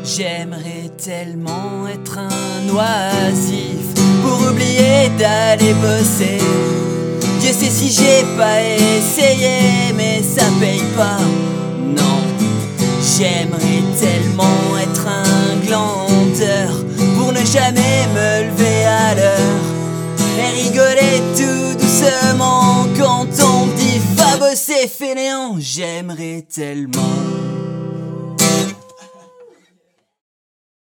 J'aimerais tellement être un oisif pour oublier d'aller bosser. Dieu sait si j'ai pas essayé, mais ça paye pas, non. J'aimerais tellement être un glandeur pour ne jamais me lever à l'heure et rigoler tout doucement quand on me dit va bosser fainéant. J'aimerais tellement.